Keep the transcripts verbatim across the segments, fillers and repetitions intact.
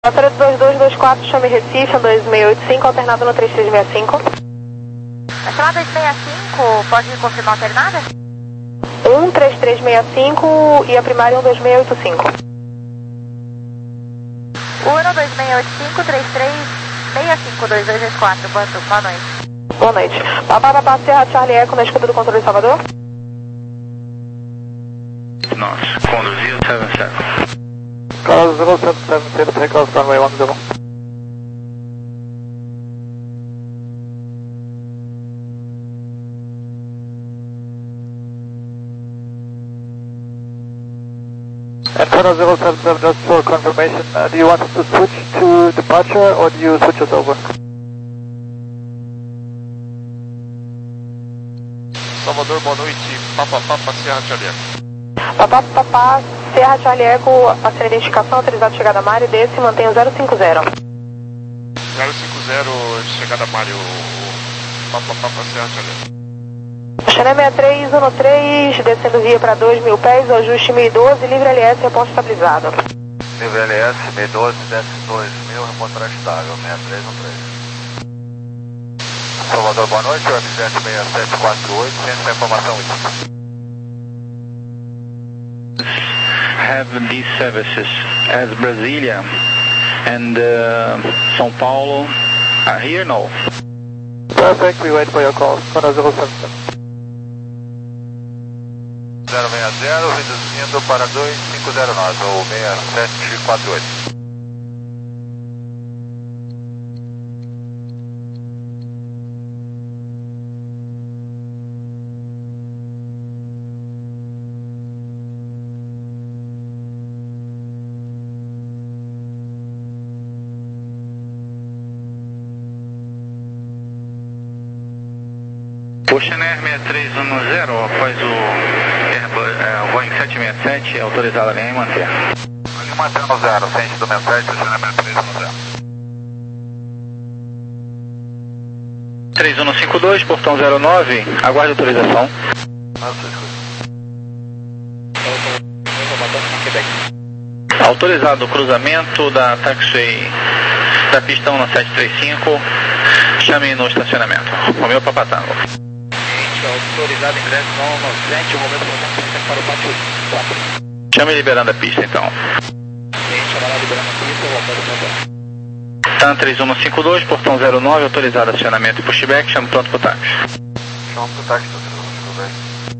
Rotatória dois dois dois quatro, chame Recife, dois seis oito cinco, alternado no três três seis cinco. A chamada dois seis cinco, pode confirmar alternada? um três três seis cinco e a primária um dois seis oito cinco. um dois seis oito cinco, três três seis cinco, dois dois dois quatro, boa noite. Boa noite. Papá, papá, Serra Charlie Eco na escuta do controle de Salvador. Nossa, conduziu sete sete. Carlos zero sete sete zero, take off runway one zero. Antenna zero seven seven, just for confirmation, uh, do you want us to switch to departure or do you switch us over? Salvador, boa noite. Papa, Papa, Serra Charlie Eco. Papá, papá, Serra Charlie Eco, passando a identificação, autorizado chegada Mário, desce e mantém o zero cinco zero. zero cinco zero, chegada Mário. Papa, Papa, Serra Charlie Eco. Channel seis três um três, descendo via para dois mil pés, ajuste mil e doze, livre L S, reposto estabilizado. Livre L S, mil e doze, desce dois mil, reportar estável, seis três um três. Salvador, boa noite, o F sete seis sete quatro oito, ciência da informação útil. Have these services as Brasilia and uh, São Paulo are here? No. Perfect, we wait for your call. Contact zero seven seven. zero seis zero, reduzindo para dois cinco zero nove, ou seis sete quatro oito. Oceanair seis três um zero, após o Airbus, é, o Boeing sete seis sete, autorizado a linha e manter. Ali mantendo zero, sentido sessenta e sete, Oceanair seis três um zero. três um cinco dois, portão zero nove, aguarde autorização. Autorizado o cruzamento da taxiway da pista um no sete três cinco, chame no estacionamento. Romeu Papatango. Autorizado ingresso não no frente, o momento para o pátio quatro. Chame liberando a pista então. Chamará liberando a pista, voltando para o TAM três um cinco dois, portão zero nove, autorizado acionamento e pushback, chame pronto para o táxi. Chama para o táxi, três um cinco dois.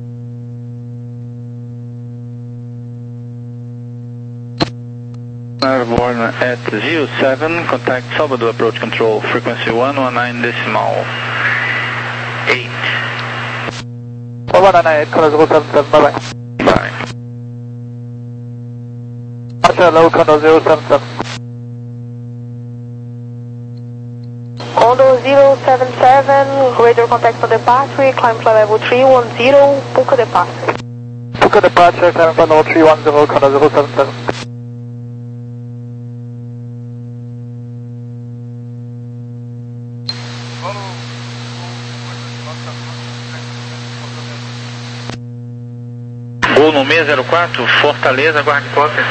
Airborne at zero seven, contact Salvador approach control, frequency one one nine decimal eight. one one nine eight, Contact zero seven seven, bye bye. Bye. Archer, low, Contact zero seven seven. Condor zero seven seven, radar contact on departure, climb flight level three one zero, Puka departure. Puka departure, climb flight level three one zero, Contact zero seven seven. Gol no seis zero quatro, Fortaleza, aguarde cópia.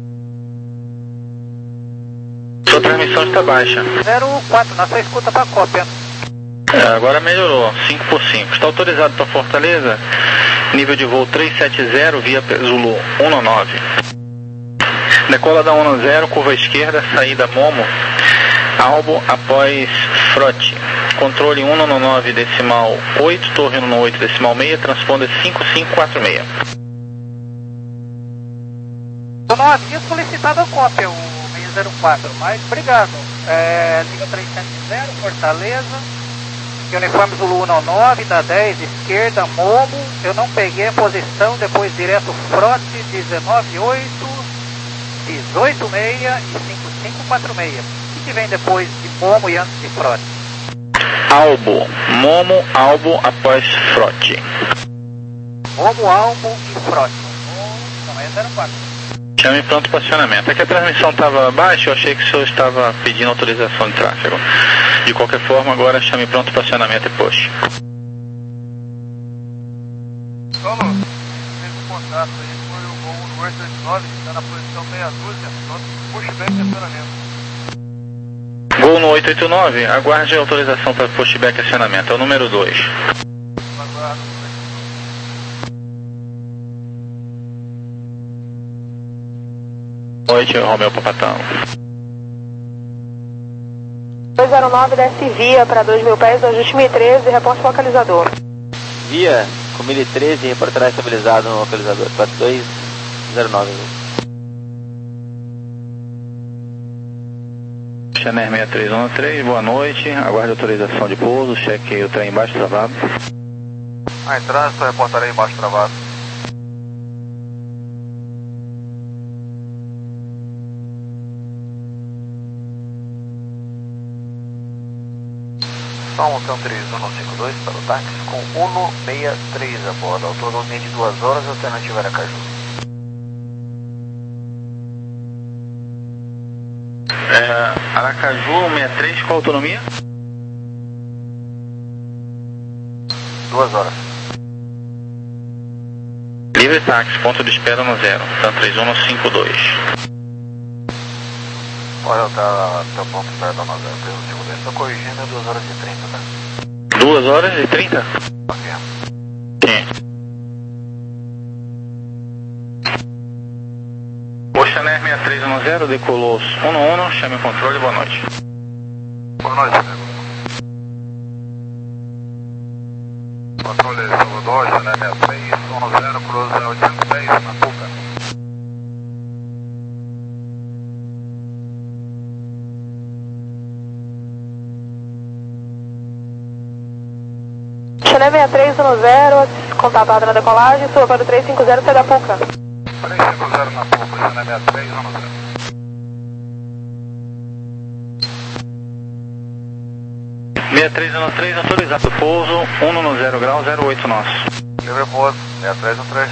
Sua transmissão está baixa. zero quatro, nossa escuta para cópia. É, agora melhorou, cinco por cinco. Está autorizado para Fortaleza, nível de voo trezentos e setenta, via Zulu um nove. Decola da um zero, curva esquerda, saída Momo, Albo após Frote. Controle um nove decimal oito, torre um oito decimal seis, transponder cinco cinco quatro seis. Eu não havia solicitado a cópia, o seis zero quatro, mas obrigado. É, liga trezentos e setenta, Fortaleza, uniforme Zulu um nove, da dez, esquerda, Momo. Eu não peguei a posição, depois direto Frote, dezenove oito, dezoito seis e cinco cinco quatro seis. O que vem depois de Momo e antes de Frote? Albo, Momo, Albo após Frote. Momo, Albo e Frote. Não, é zero quatro. Chame pronto para acionamento. É que a transmissão estava baixa, eu achei que o senhor estava pedindo autorização de tráfego. De qualquer forma, agora chame pronto para acionamento e push. Solo, mesmo contato aí, foi o voo oito oito nove, que está na posição meia dúzia, nosso pushback de acionamento. sete oito nove, aguarde a autorização para pushback acionamento, é o número dois. Boa noite, Romeu Papatão. dois zero nove, desce via para dois mil pés, ajuste mil e treze, reporte localizador. Via, com mil e treze, reportará estabilizado no localizador, quatro dois zero nove. Channel seis três um três, boa noite, aguarde autorização de pouso, cheque o trem embaixo travado. Ah, em trânsito, reportarei embaixo travado. São três um cinco dois para o táxi com um seis três a bordo, autonomia de duas horas, alternativa Aracaju. É, Aracaju um seis três, qual a autonomia? Duas horas. Livre táxi, ponto de espera no zero, então três um cinco dois. Olha, tá, tá ponto de espera no zero, três um cinco dois, estou corrigindo, é duas horas e trinta, tá? duas horas e trinta? Ok. Sim. O Channel seis três um zero decolou um no um, chame o controle, boa noite. Boa noite, nego. Controle Salvador, Channel seis três um zero, cruza oitocentos e dez na Puca. Channel seis três um zero, contatado na decolagem, suba para o três cinco zero, sai da Puca. três cinco zero na Puca, Channel seis três um zero. seis três um três, autorizado pouso, um no zero grau, zero oito nosso. Livre pouso, seis três um três.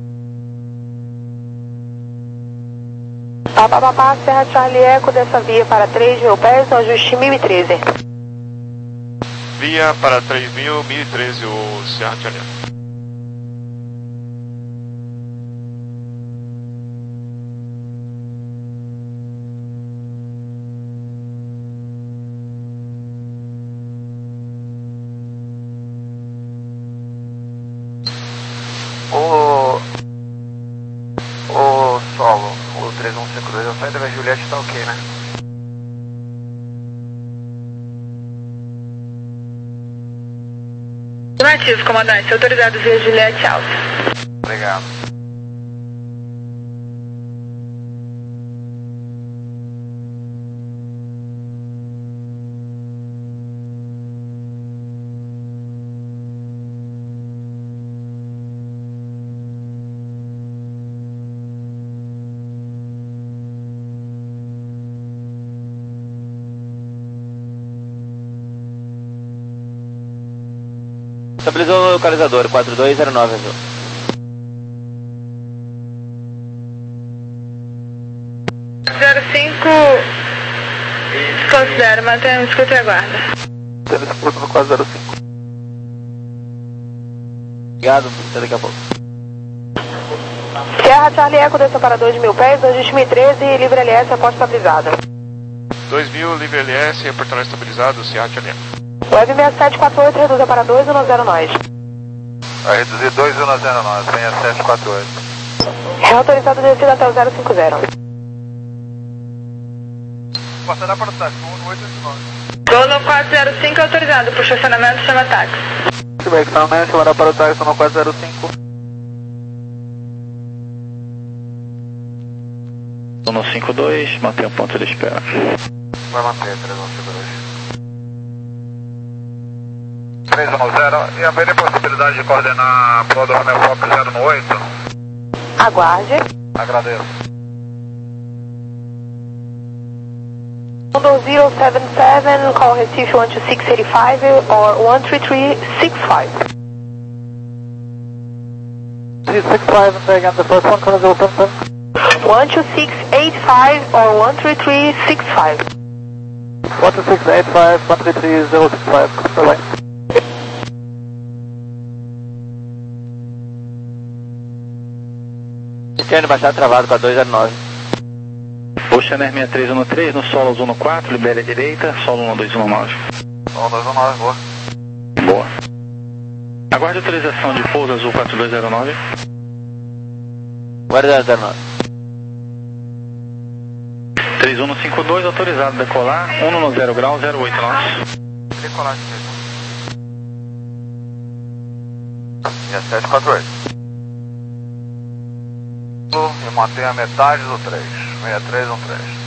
Papapá, Serra Charlie Eco, dessa via para três mil pés, ajuste mil e treze. Via para três mil, mil e treze, o Serra Charlie. O... O solo, o três um cinco dois, a saída da Juliette tá ok, né? Afirmativo, comandante. Autorizado via Juliette Alto. Obrigado. Estabilizou o localizador, quatro dois zero nove, azul. zero cinco, desconsidera, mantenha o escuta e aguarda. Tendo escuta no quatro zero cinco. Obrigado, até daqui a pouco. Serra Charlie Eco, desça para dois mil pés, ajuste mil e treze, livre L S, aposta estabilizada. dois mil, livre L S, reportará estabilizado, Serra Charlie. Web seis sete quatro oito, reduza para dois um zero nós. Vai reduzir dois um zero nove, seis sete quatro oito. Reautorizado descida até o zero cinco zero. Passará para o táxi, um oito oito nove. Golo quatro zero cinco, autorizado por estacionamento, chama táxi. Se bem que está amanhã, chamará para o táxi no quatro zero cinco. um no cinco dois, mantém o ponto de espera. Vai manter, três um cinco dois. três um zero, e haveria possibilidade de coordenar para o Romeo Fox zero no oito? Aguarde. Agradeço. London zero seven seven, call Recife one two six eight five or one three three six five. three six five, say again, the first one, call zero seven seven. one two six eight five or one three three six five. one two six eight five, one three three zero six five, bye-bye. Cristiano, baixado travado, quatro dois zero nove. Oceaner sessenta e três um três, no solo zona quatro, libere a direita, solo um dois um nove. Solo dois um nove, boa. Boa. Aguarde autorização de pouso azul quatro dois zero nove. Guarda zero nove. três um cinco dois, autorizado a decolar, um zero grau, zero oito nós. Decolagem três um. sessenta e sete quatro oito. E mantém a metade do três. sessenta e três um três.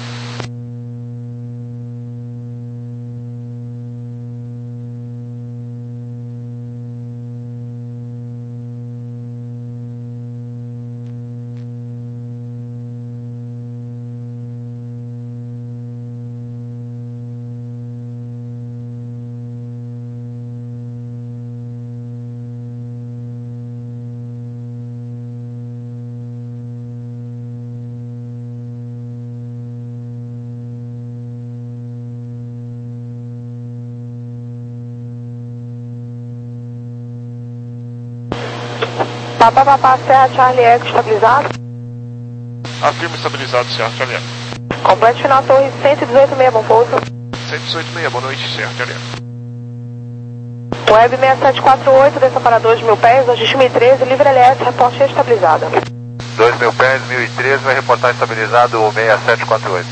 Papá, papá, Serra Charlie Eco estabilizado. Afirma estabilizado, Serra Charlie Eco. Complete final torre cento e dezoito seis, bom pouso. cento e dezoito seis, boa noite, Serra Charlie Eco. Web seis sete quatro oito, desça para dois mil pés, ajuste mil e treze, livre L S, reporte estabilizado. dois mil pés, mil e treze, vai reportar estabilizado o seis sete quatro oito.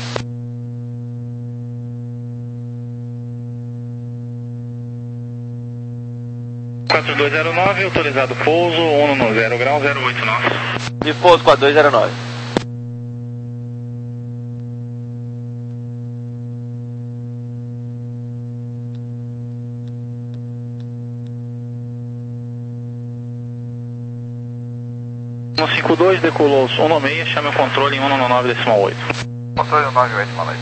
quatro dois zero nove, autorizado pouso, um zero grau, zero oito nós. De pouso quatro dois zero nove. um cinco dois, decolou um seis, chame o controle em um nove decimal oito. Controle um nove oito, boa noite.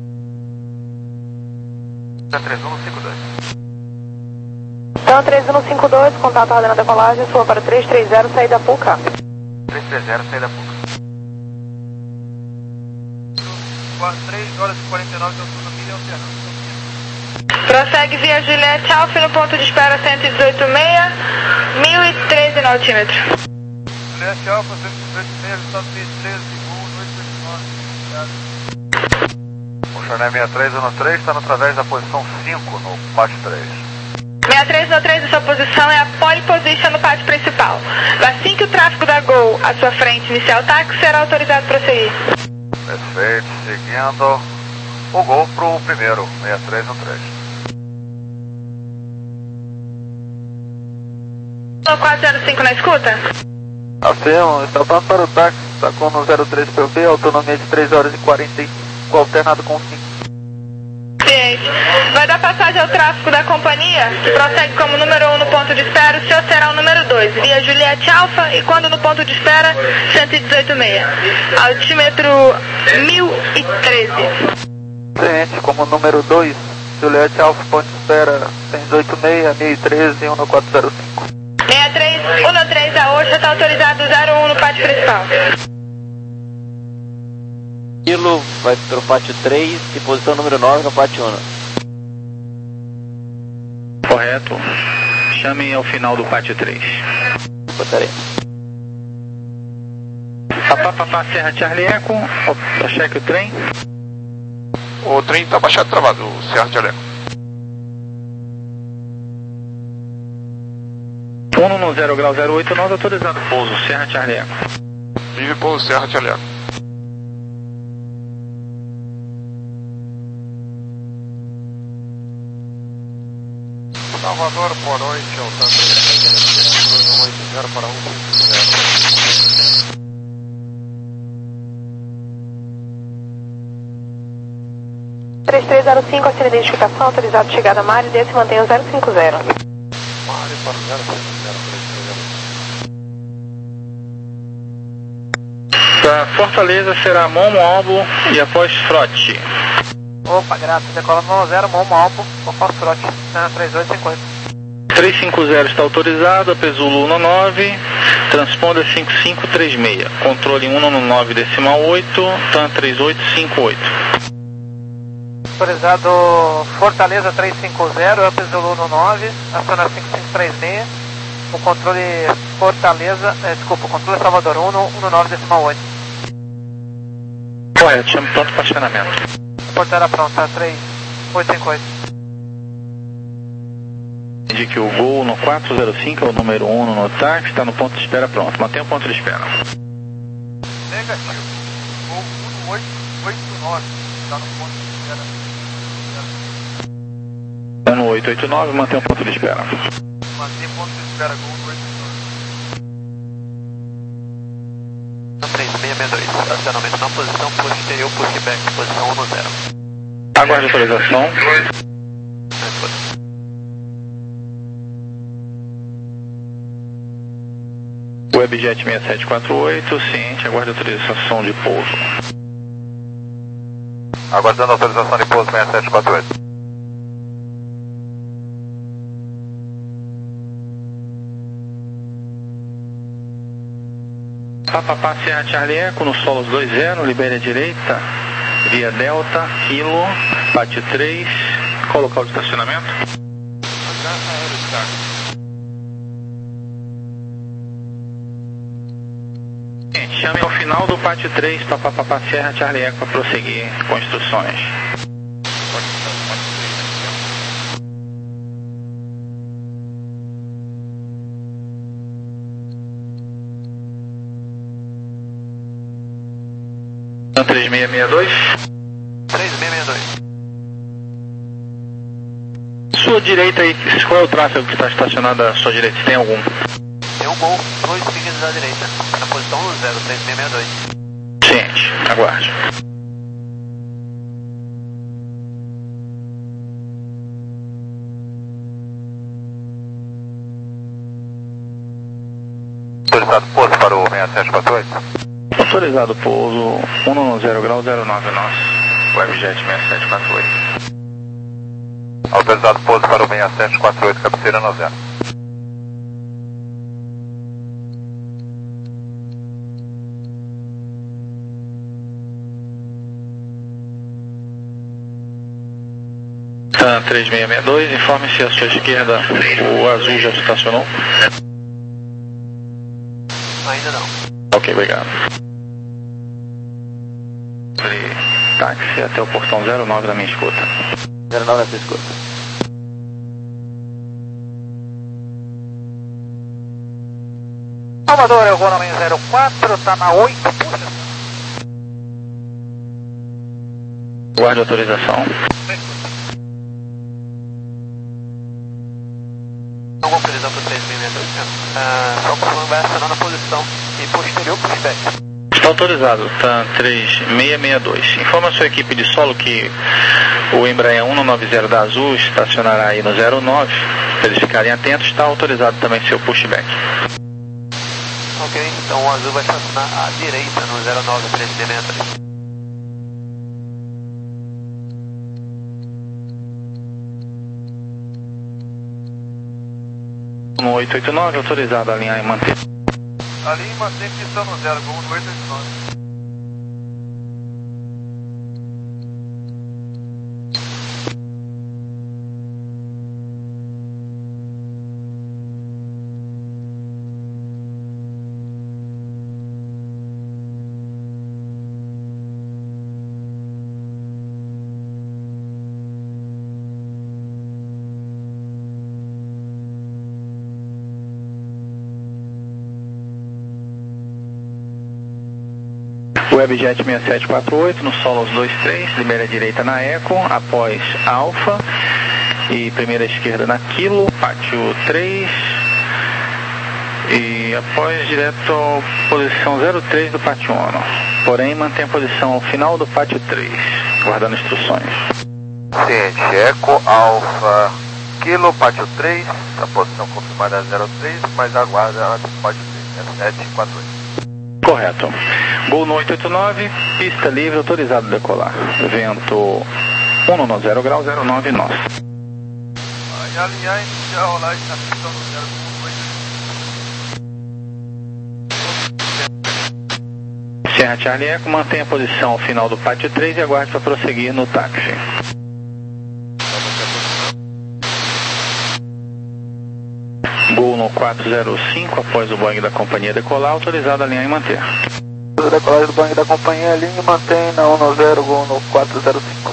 três um cinco dois. Então, três um cinco dois, contato ordem a decolagem, sua para três três zero, saída Puca. três três zero, saída Puca. três horas e quarenta e nove de autonomia alternando. Prossegue via Juliette Alfa no ponto de espera cento e dezoito seis, mil e treze nautímetros. Juliette Alfa, cento e dezoito seis, estado mil e treze, um oito oito nove. O Chorné sessenta e três um três está no através da posição cinco no pátio três. sessenta e três um três, a sua posição é a pole position no pátio principal. Assim que o tráfego da Gol à sua frente iniciar o táxi, será autorizado a prosseguir. Perfeito, seguindo o Gol para o primeiro, sessenta e três um três. quatro zero cinco na escuta? Afirmo, está pronto para o táxi, está com no zero três P B, autonomia de três horas e quarenta e cinco, alternado com cinco. Ciente. Vai dar passagem ao tráfego da companhia, que prossegue como número um no ponto de espera, o senhor será o número dois, via Juliette Alfa, e quando no ponto de espera, cento e dezoito seis. Altímetro mil e treze. Ciente, como número dois, Juliette Alfa, ponto de espera cento e dezoito seis, mil e treze, um quatro zero cinco. sessenta e três um três da Oxa, está autorizado zero um no pátio principal. Kilo vai para o pátio três e posição número nove no pátio um. Correto. Chame ao final do pátio três. Botarei. Papá, papá, Serra Charlie Eco, cheque o trem. O trem está baixado e travado, o Serra Charlie Eco. um zero grau, zero oito nós, autorizado pouso, Serra Charlie Eco. Vive pouso, Serra Charlie Eco. Salvador, boa noite, Altan três um oito zero para um cinco zero. três três zero cinco, assina identificação, autorizado chegada Mário, desce e mantenha o zero cinco zero. Mário para o zero cinco zero, três três zero. Para Fortaleza será Momo Albo e após Frote. Opa, graças, decola no zero, Momo Albo, após Frote, três oito cinco oito. três cinco zero está autorizado, Apesulu um nove, transponder cinco cinco três seis, controle um nove decimal oito, TAM três oito cinco oito. Autorizado Fortaleza três cinco zero, Apesulu um nove, aciona cinco cinco três seis, o controle Fortaleza, eh, desculpa, o controle Salvador um, um nove decimal oito. Correto, chame pronto para acionamento. Porteira pronta, três oito cinco oito. Indique o Gol no quatro zero cinco, é o número um no táxi, está no ponto de espera pronto. Mantenha o ponto de espera. Negativo. Gol um oito oito nove, está no ponto de espera. um oito oito nove, mantenha o ponto de espera. Mantenha o ponto de espera, Gol um oito oito nove. três seis seis dois, acionamento na posição posterior, pushback, posição um no zero. Aguarde a autorização. Webjet seis sete quatro oito, ciente, aguarde a autorização de pouso. Aguardando a autorização de pouso seis sete quatro oito. Papapá Serra Charlie Eco no Solos dois zero, libere a direita, via Delta, Kilo, Pátio três, qual o local de estacionamento? Chame ao final do Pátio três, Papapá Serra Charlie Eco para prosseguir com instruções. três seis seis dois. três seis seis dois. Sua direita aí, qual é o tráfego que está estacionado à sua direita? Tem algum? Tem um Gol, dois seguidos à direita, na posição um zero, três seis seis dois. Ciente, aguarde. Autorizado pouso para o seis sete quatro oito. Autorizado pouso um no zero grau zero nove nosso, Webjet seis sete quatro oito. Autorizado pouso para o seis sete quatro oito, cabeceira no zero. TAM três seis seis dois, informe se à sua esquerda o azul já estacionou. Ainda não. Ok, obrigado. Táxi até o portão zero nove da minha escuta. zero nove da sua escuta. Salvador, eu vou no zero quatro, tá na oito, puxa. Guarde a autorização. Não vou precisar para três seis seis dois, ah, só por favor, vai acionar na posição e posterior pushback. Está autorizado, TAM três seis seis dois. Informa a sua equipe de solo que o Embraer um nove zero da Azul estacionará aí no zero nove. Para eles ficarem atentos, está autorizado também seu pushback. Ok, então o Azul vai estacionar à direita no zero nove três seis seis dois. No oito oito nove, autorizado a alinhar e manter. Ali mantém pistão no zero, Gol no oito oito nove. Webjet seis sete quatro oito no Solos dois três, libere a direita na Eco, após Alfa e primeira esquerda na Kilo, Pátio três e após direto à posição zero três do Pátio um. Porém, mantém a posição ao final do Pátio três, guardando instruções. Ciente, Eco, Alfa, Kilo, Pátio três, a posição confirmada é zero três, mas aguarda antes do Pátio três, seis sete quatro oito. Correto. Gol no oito oito nove, pista livre, autorizado a decolar. Vento um no zero grau zero nove nosso. Aí alinhar e iniciar a rolagem na pistão no zero oito. Serra Charlie Eco, mantenha a posição ao final do Pátio três e aguarde para prosseguir no táxi. Gol no quatro zero cinco, após o Boeing da companhia decolar, autorizado a alinhar e manter. Decolagem do Boeing da companhia, linha e mantém na um zero, gol no quatro zero cinco.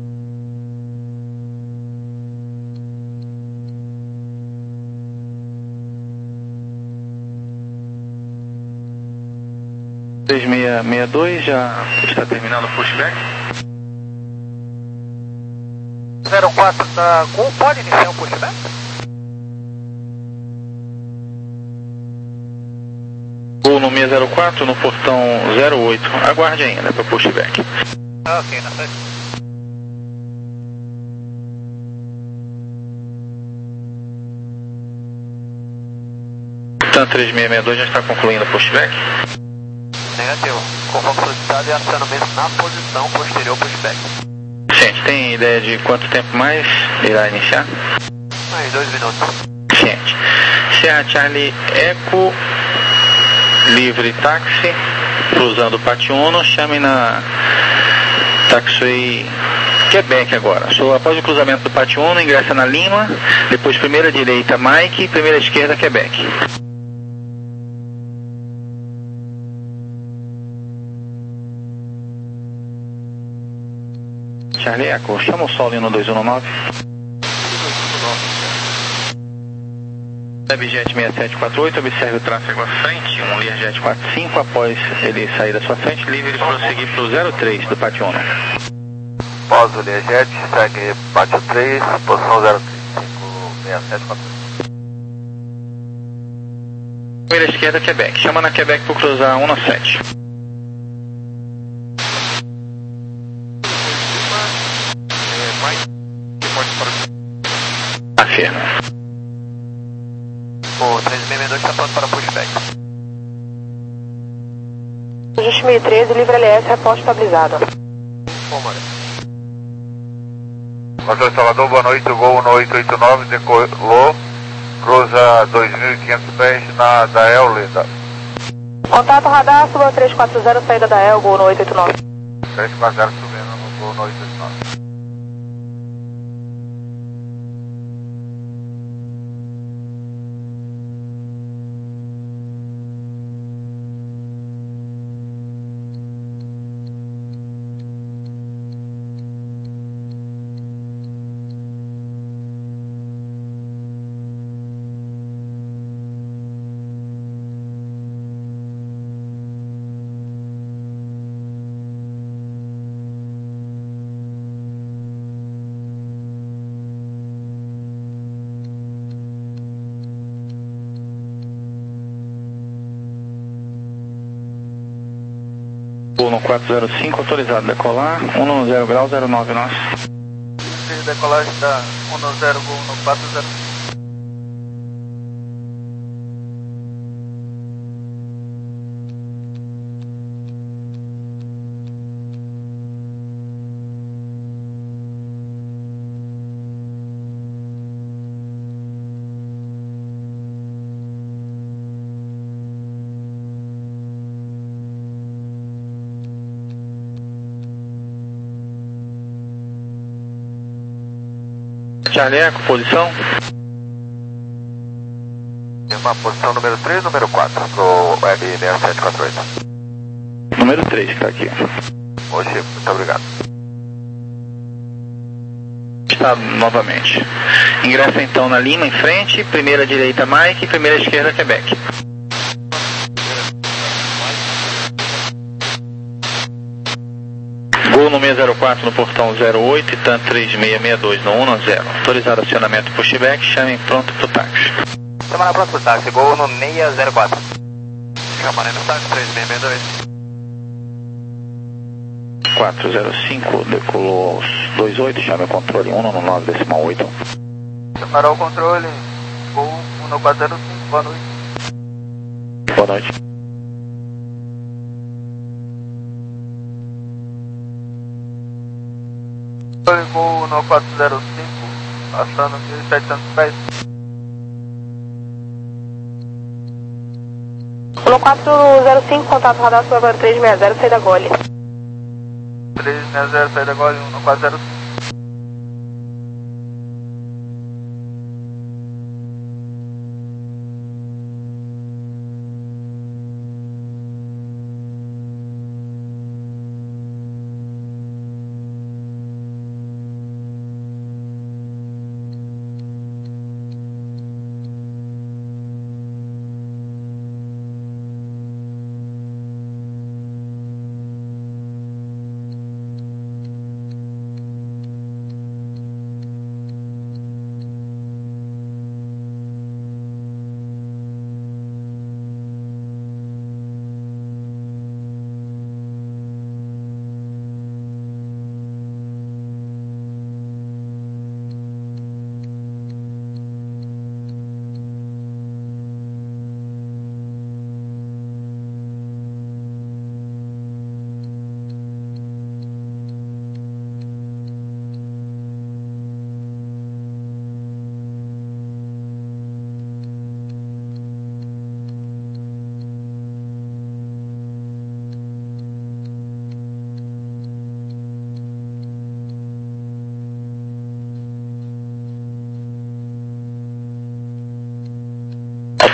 três seis seis dois, já está terminando o pushback. zero quatro da Gol, pode iniciar o pushback? Gol no seis zero quatro, no portão zero oito. Aguarde ainda para pushback. Ok, na frente. TAM três seis seis dois já está concluindo o pushback. Negativo. Conforme solicitado e acionamento na posição posterior pushback. Gente, tem ideia de quanto tempo mais irá iniciar? Mais dois minutos. Gente, Sierra Charlie Eco, livre táxi, cruzando o Pátio Uno, chame na Taxiway Quebec agora. Sou após o cruzamento do Pátio Uno, ingressa na Lima, depois primeira direita Mike, primeira esquerda Quebec. Charlie Eco, chama o solo no dois um nove. Learjet seis sete quatro oito, observe o tráfego à frente, um Learjet quatro cinco, após ele sair da sua frente, livre e prosseguir para o zero três do Pátio Uno. Após o Learjet, segue Pátio três, posição zero três, cinco seis sete quatro oito. Primeira esquerda Quebec, chama na Quebec para cruzar um sete. Afirma. O três seis seis dois está pronto para pushback. Ajuste mil e treze, livre L S, reporte estabilizado. Hotel Salvador, boa noite, o Gol no oito oito nove, decolou, cruza dois mil e quinhentos pés na Dael, Linda. Contato radar, suba três quatro zero, saída da El, Gol no oito oito nove. três quatro zero subindo no Gol no oito oito nove. Gol no quatro zero cinco, autorizado a decolar, um zero grau, zero nove nosso. Decolagem da um zero, Gol no quatro zero cinco. Charlie Eco, posição? Uma posição número três, número quatro, pro Web seis sete quatro oito. Número três que está aqui. Oxi, muito obrigado. Está novamente. Ingressa então na Lima em frente, primeira direita Mike, primeira esquerda Quebec. Gol no seis zero quatro no portão zero oito e TAM três seis seis dois no um zero. Autorizado acionamento pushback, chame pronto pro táxi. Chama na pronto pro táxi, Gol no seis zero quatro. Chama no táxi três seis seis dois. quatro zero cinco, decolou aos dois oito, chame o controle um no nove decimal oito. Chamaram o controle, Gol um no quatro zero cinco, boa noite. Boa noite. Gol no quatro zero cinco, passando mil e setecentos pés. No quatro zero cinco, contato radar, suba três seis zero, saída Gole. três seis zero, saída Gole, um no quatro zero cinco.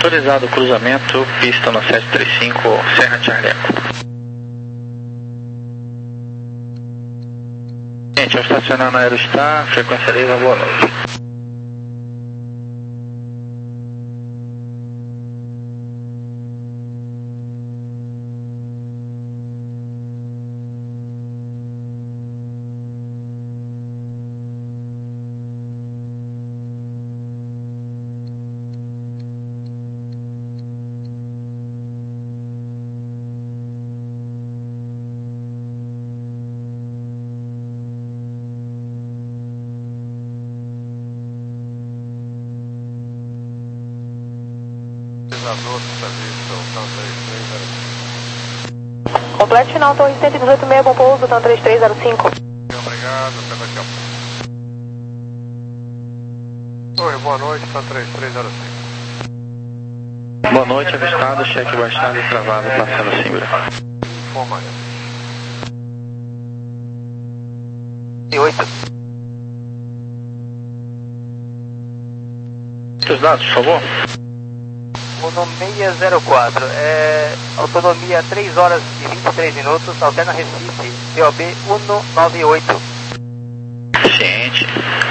Autorizado o cruzamento, pista no sete três cinco, Serra Charlie Echo. Gente, ao estacionar na Aerostar, frequência Lisa, boa noite. Complete final, torre cento e dezoito meia, bom pouso, TAM três três zero cinco. Obrigado, até daqui a pouco. Oi, boa noite, TAM três três zero cinco. Boa noite, avistado, cheque baixado e travado, passando Simbra. Informa aí. E oito. Seus dados, por favor. Uno seis zero quatro, é, autonomia três horas e vinte e três minutos, alterna Recife, P O B cento e noventa e oito. Ciente.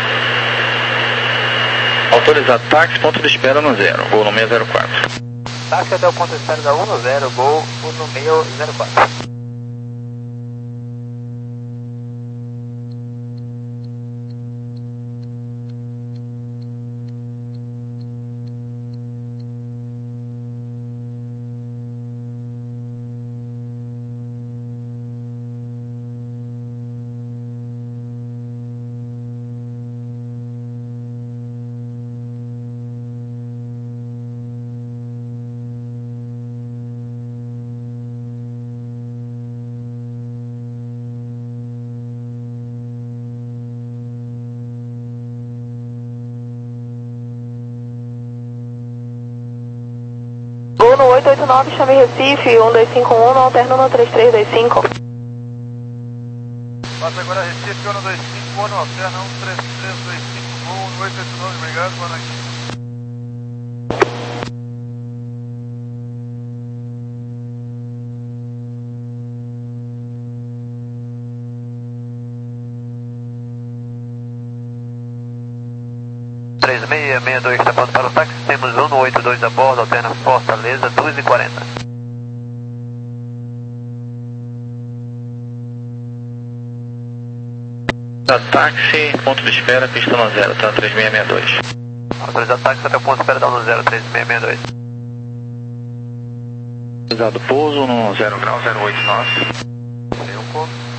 Autorizado táxi, ponto de espera no zero, voo no seis zero quatro. Táxi até o ponto de espera da um zero, voo no seis zero quatro. Voo no oito oito nove, chame Recife, um dois cinco um, alterno no três três dois cinco. Passa agora Recife, um dois cinco um, alterna um três três dois cinco, voo no oito oito nove, obrigado, boa noite. três seis seis dois, está pronto para o táxi, temos um oito dois a bordo, alterna Fortaleza, duas e quarenta. Táxi, ponto de espera, pista no zero, tá três seis seis dois. Autorizado táxi até o ponto de espera da um zero, três seis seis dois. Autorizado pouso no zero grau, zero oito nove. Tem um ponto.